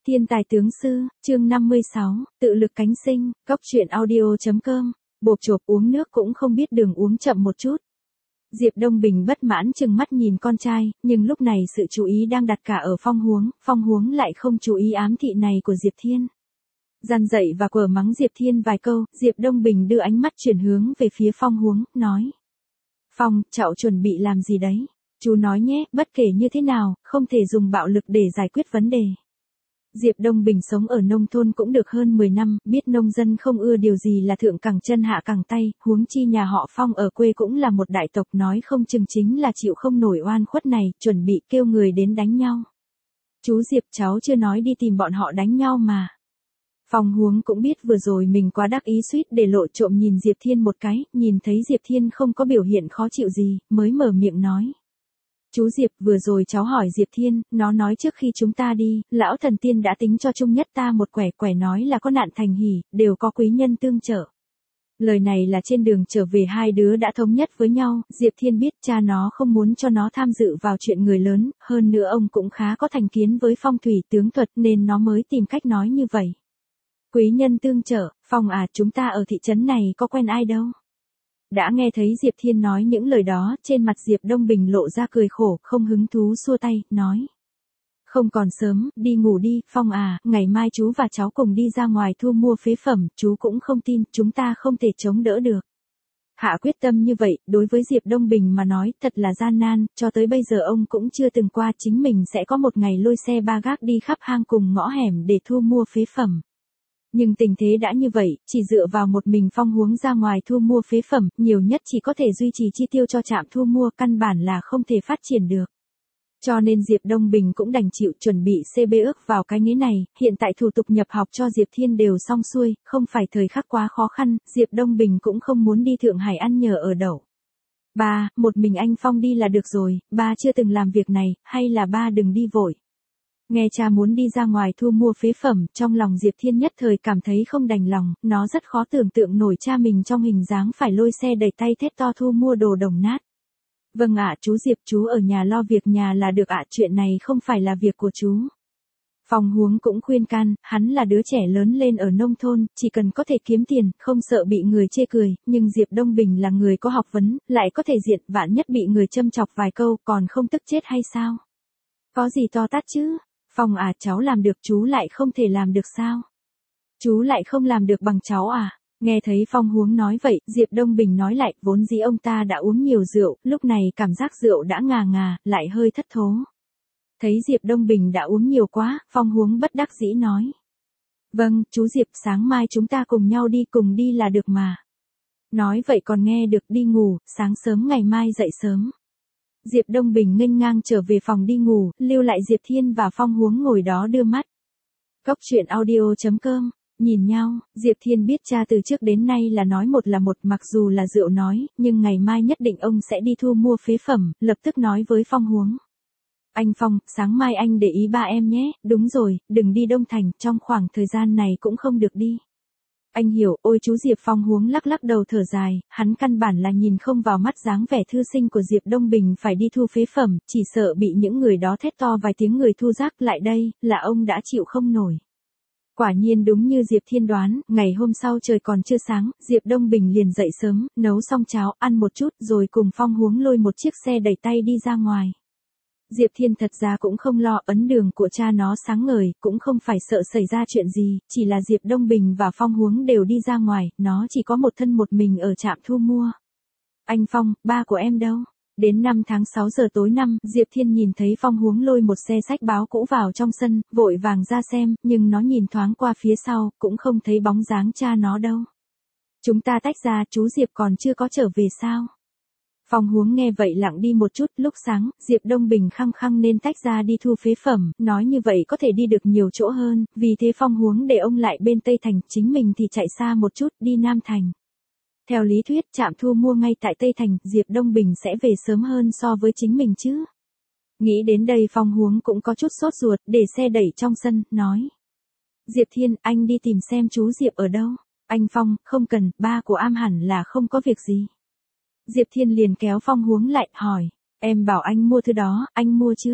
Thiên tài tướng sư, chương 56, tự lực cánh sinh, cốc truyện audio.com, bộp chộp uống nước cũng không biết đường uống chậm một chút. Diệp Đông Bình bất mãn chừng mắt nhìn con trai, nhưng lúc này sự chú ý đang đặt cả ở Phong Huống lại không chú ý ám thị này của Diệp Thiên. Gian dậy và quở mắng Diệp Thiên vài câu, Diệp Đông Bình đưa ánh mắt chuyển hướng về phía Phong Huống, nói. Phong, cháu chuẩn bị làm gì đấy? Chú nói nhé, bất kể như thế nào, không thể dùng bạo lực để giải quyết vấn đề. Diệp Đông Bình sống ở nông thôn cũng được hơn 10 năm, biết nông dân không ưa điều gì là thượng cẳng chân hạ cẳng tay, huống chi nhà họ Phong ở quê cũng là một đại tộc, nói không chừng chính là chịu không nổi oan khuất này, chuẩn bị kêu người đến đánh nhau. Chú Diệp, cháu chưa nói đi tìm bọn họ đánh nhau mà. Phong Huống cũng biết vừa rồi mình quá đắc ý, suýt để lộ trộm nhìn Diệp Thiên một cái, nhìn thấy Diệp Thiên không có biểu hiện khó chịu gì, mới mở miệng nói. Chú Diệp, vừa rồi cháu hỏi Diệp Thiên, nó nói trước khi chúng ta đi, lão thần tiên đã tính cho chung nhất ta một quẻ nói là có nạn thành hỉ, đều có quý nhân tương trợ. Lời này là trên đường trở về hai đứa đã thống nhất với nhau, Diệp Thiên biết cha nó không muốn cho nó tham dự vào chuyện người lớn, hơn nữa ông cũng khá có thành kiến với phong thủy tướng thuật nên nó mới tìm cách nói như vậy. Quý nhân tương trợ, Phong à, chúng ta ở thị trấn này có quen ai đâu. Đã nghe thấy Diệp Thiên nói những lời đó, trên mặt Diệp Đông Bình lộ ra cười khổ, không hứng thú xua tay, nói. Không còn sớm, đi ngủ đi, Phong à, ngày mai chú và cháu cùng đi ra ngoài thu mua phế phẩm, chú cũng không tin, chúng ta không thể chống đỡ được. Hạ quyết tâm như vậy, đối với Diệp Đông Bình mà nói, thật là gian nan, cho tới bây giờ ông cũng chưa từng qua chính mình sẽ có một ngày lôi xe ba gác đi khắp hang cùng ngõ hẻm để thu mua phế phẩm. Nhưng tình thế đã như vậy, chỉ dựa vào một mình Phong Huống ra ngoài thu mua phế phẩm, nhiều nhất chỉ có thể duy trì chi tiêu cho trạm thu mua, căn bản là không thể phát triển được. Cho nên Diệp Đông Bình cũng đành chịu chuẩn bị CB ước vào cái nghĩa này, hiện tại thủ tục nhập học cho Diệp Thiên đều xong xuôi, không phải thời khắc quá khó khăn, Diệp Đông Bình cũng không muốn đi Thượng Hải ăn nhờ ở đậu. Ba, một mình anh Phong đi là được rồi, ba chưa từng làm việc này, hay là ba đừng đi vội. Nghe cha muốn đi ra ngoài thu mua phế phẩm, trong lòng Diệp Thiên nhất thời cảm thấy không đành lòng, nó rất khó tưởng tượng nổi cha mình trong hình dáng phải lôi xe đẩy tay thét to thu mua đồ đồng nát. Vâng ạ, chú Diệp, chú ở nhà lo việc nhà là được ạ, chuyện này không phải là việc của chú. Phong Huống cũng khuyên can, hắn là đứa trẻ lớn lên ở nông thôn, chỉ cần có thể kiếm tiền, không sợ bị người chê cười, nhưng Diệp Đông Bình là người có học vấn, lại có thể diện, vạn nhất bị người châm chọc vài câu, còn không tức chết hay sao? Có gì to tát chứ? Phong à, cháu làm được, chú lại không thể làm được sao? Chú lại không làm được bằng cháu à? Nghe thấy Phong Huống nói vậy, Diệp Đông Bình nói lại, vốn dĩ ông ta đã uống nhiều rượu, lúc này cảm giác rượu đã ngà ngà, lại hơi thất thố. Thấy Diệp Đông Bình đã uống nhiều quá, Phong Huống bất đắc dĩ nói. Vâng, chú Diệp, sáng mai chúng ta cùng nhau đi, cùng đi là được mà. Nói vậy còn nghe được, đi ngủ, sáng sớm ngày mai dậy sớm. Diệp Đông Bình nghênh ngang trở về phòng đi ngủ, lưu lại Diệp Thiên và Phong Huống ngồi đó đưa mắt. Cốc truyện audio.com, nhìn nhau, Diệp Thiên biết cha từ trước đến nay là nói một là một, mặc dù là rượu nói, nhưng ngày mai nhất định ông sẽ đi thu mua phế phẩm, lập tức nói với Phong Huống. Anh Phong, sáng mai anh để ý ba em nhé, đúng rồi, đừng đi Đông Thành, trong khoảng thời gian này cũng không được đi. Anh hiểu, ôi chú Diệp. Phong Huống lắc lắc đầu thở dài, hắn căn bản là nhìn không vào mắt dáng vẻ thư sinh của Diệp Đông Bình phải đi thu phế phẩm, chỉ sợ bị những người đó thét to vài tiếng người thu rác lại đây, là ông đã chịu không nổi. Quả nhiên đúng như Diệp Thiên đoán, ngày hôm sau trời còn chưa sáng, Diệp Đông Bình liền dậy sớm, nấu xong cháo, ăn một chút, rồi cùng Phong Huống lôi một chiếc xe đẩy tay đi ra ngoài. Diệp Thiên thật ra cũng không lo, ấn đường của cha nó sáng ngời, cũng không phải sợ xảy ra chuyện gì, chỉ là Diệp Đông Bình và Phong Huống đều đi ra ngoài, nó chỉ có một thân một mình ở trạm thu mua. Anh Phong, ba của em đâu? Đến 5 tháng 6 giờ tối năm, Diệp Thiên nhìn thấy Phong Huống lôi một xe sách báo cũ vào trong sân, vội vàng ra xem, nhưng nó nhìn thoáng qua phía sau, cũng không thấy bóng dáng cha nó đâu. Chúng ta tách ra, chú Diệp còn chưa có trở về sao? Phong Huống nghe vậy lặng đi một chút, lúc sáng, Diệp Đông Bình khăng khăng nên tách ra đi thu phế phẩm, nói như vậy có thể đi được nhiều chỗ hơn, vì thế Phong Huống để ông lại bên Tây Thành, chính mình thì chạy xa một chút, đi Nam Thành. Theo lý thuyết, trạm thu mua ngay tại Tây Thành, Diệp Đông Bình sẽ về sớm hơn so với chính mình chứ. Nghĩ đến đây Phong Huống cũng có chút sốt ruột, để xe đẩy trong sân, nói. Diệp Thiên, anh đi tìm xem chú Diệp ở đâu. Anh Phong, không cần, ba của Am hẳn là không có việc gì. Diệp Thiên liền kéo Phong Huống lại, hỏi, em bảo anh mua thứ đó, anh mua chưa?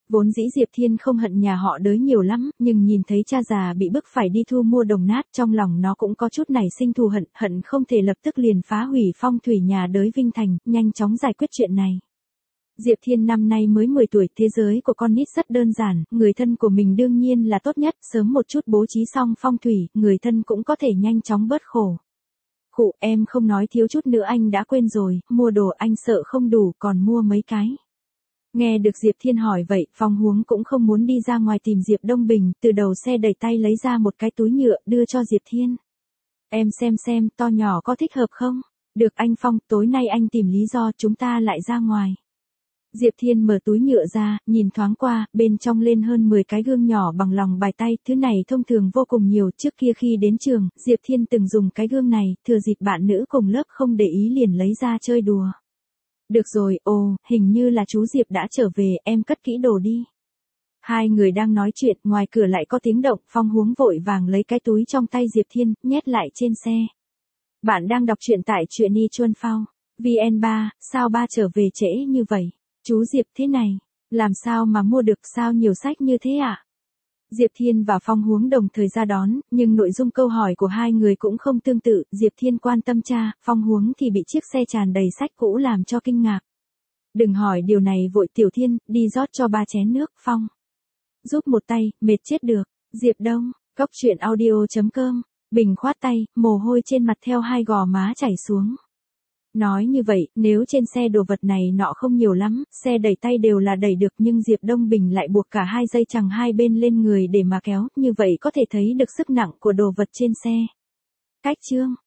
Vốn dĩ Diệp Thiên không hận nhà họ Đới nhiều lắm, nhưng nhìn thấy cha già bị bức phải đi thu mua đồng nát, trong lòng nó cũng có chút nảy sinh thù hận, hận không thể lập tức liền phá hủy phong thủy nhà Đới Vinh Thành, nhanh chóng giải quyết chuyện này. Diệp Thiên năm nay mới 10 tuổi, thế giới của con nít rất đơn giản, người thân của mình đương nhiên là tốt nhất, sớm một chút bố trí xong phong thủy, người thân cũng có thể nhanh chóng bớt khổ. Khụ, em không nói thiếu chút nữa anh đã quên rồi, mua đồ anh sợ không đủ, còn mua mấy cái. Nghe được Diệp Thiên hỏi vậy, Phong Huống cũng không muốn đi ra ngoài tìm Diệp Đông Bình, từ đầu xe đẩy tay lấy ra một cái túi nhựa, đưa cho Diệp Thiên. Em xem, to nhỏ có thích hợp không? Được anh Phong, tối nay anh tìm lý do chúng ta lại ra ngoài. Diệp Thiên mở túi nhựa ra, nhìn thoáng qua, bên trong lên hơn 10 cái gương nhỏ bằng lòng bài tay, thứ này thông thường vô cùng nhiều, trước kia khi đến trường, Diệp Thiên từng dùng cái gương này, thừa dịp bạn nữ cùng lớp không để ý liền lấy ra chơi đùa. Được rồi, hình như là chú Diệp đã trở về, em cất kỹ đồ đi. Hai người đang nói chuyện, ngoài cửa lại có tiếng động, Phong Huống vội vàng lấy cái túi trong tay Diệp Thiên, nhét lại trên xe. Bạn đang đọc truyện tại truyện.i.chuan.phao. VN3, sao ba trở về trễ như vậy? Chú Diệp thế này, làm sao mà mua được sao nhiều sách như thế ạ? Diệp Thiên và Phong Huống đồng thời ra đón, nhưng nội dung câu hỏi của hai người cũng không tương tự, Diệp Thiên quan tâm cha, Phong Huống thì bị chiếc xe tràn đầy sách cũ làm cho kinh ngạc. Đừng hỏi điều này vội Tiểu Thiên, đi rót cho ba chén nước, Phong. Giúp một tay, mệt chết được, Diệp Đông, Cốc Truyện Audio.com, Bình khoát tay, mồ hôi trên mặt theo hai gò má chảy xuống. Nói như vậy, nếu trên xe đồ vật này nọ không nhiều lắm, xe đẩy tay đều là đẩy được nhưng Diệp Đông Bình lại buộc cả hai dây chằng hai bên lên người để mà kéo, như vậy có thể thấy được sức nặng của đồ vật trên xe. Cách chương